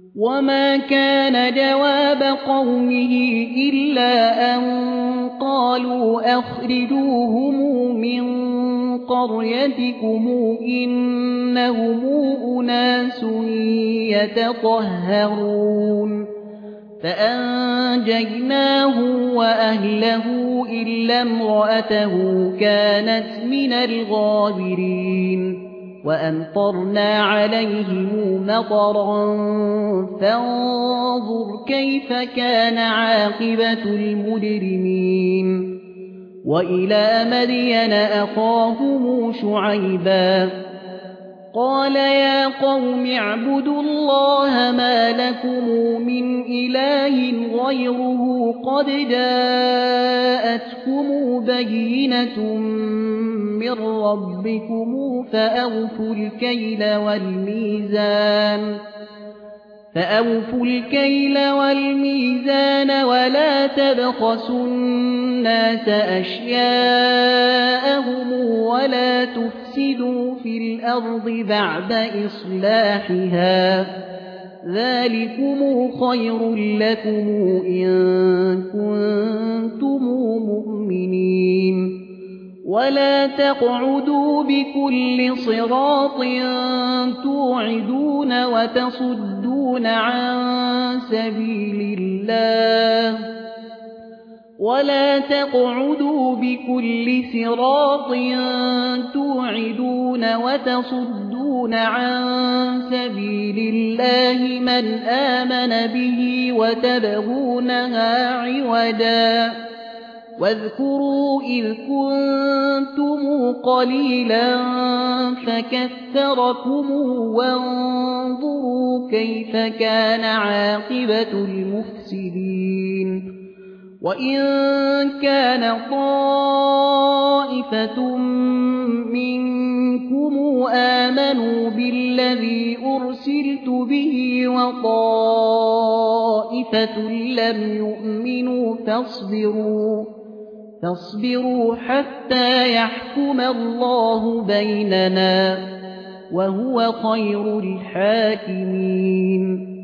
وما كان جواب قومه إلا أن قالوا أخرجوهم من قريتكم إنهم أناس يتطهرون فأنجيناه وأهله إلا امرأته كانت من الغابرين وأمطرنا عليهم مطرا فانظر كيف كان عاقبة المجرمين وإلى مدين أخاهم شعيبا قال يا قوم اعبدوا الله ما لكم من إله غيره قد جاءتكم بينة من ربكم فأوفوا الكيل والميزان ولا تبخسوا الناس أشياءهم ولا تفسدوا في الأرض بعد إصلاحها ذلكم خير لكم إن كنتم مؤمنين ولا تقعدوا بكل صراط توعدون وتصدون عن سبيل الله من آمن به وتبغونها عوجا واذكروا إذ كنتم قليلا فكثركم وانظروا كيف كان عاقبة المفسدين وإن كان طائفة منكم آمنوا بالذي أرسلت به وطائفة لم يؤمنوا فاصبروا حتى يحكم الله بيننا وهو خير الحاكمين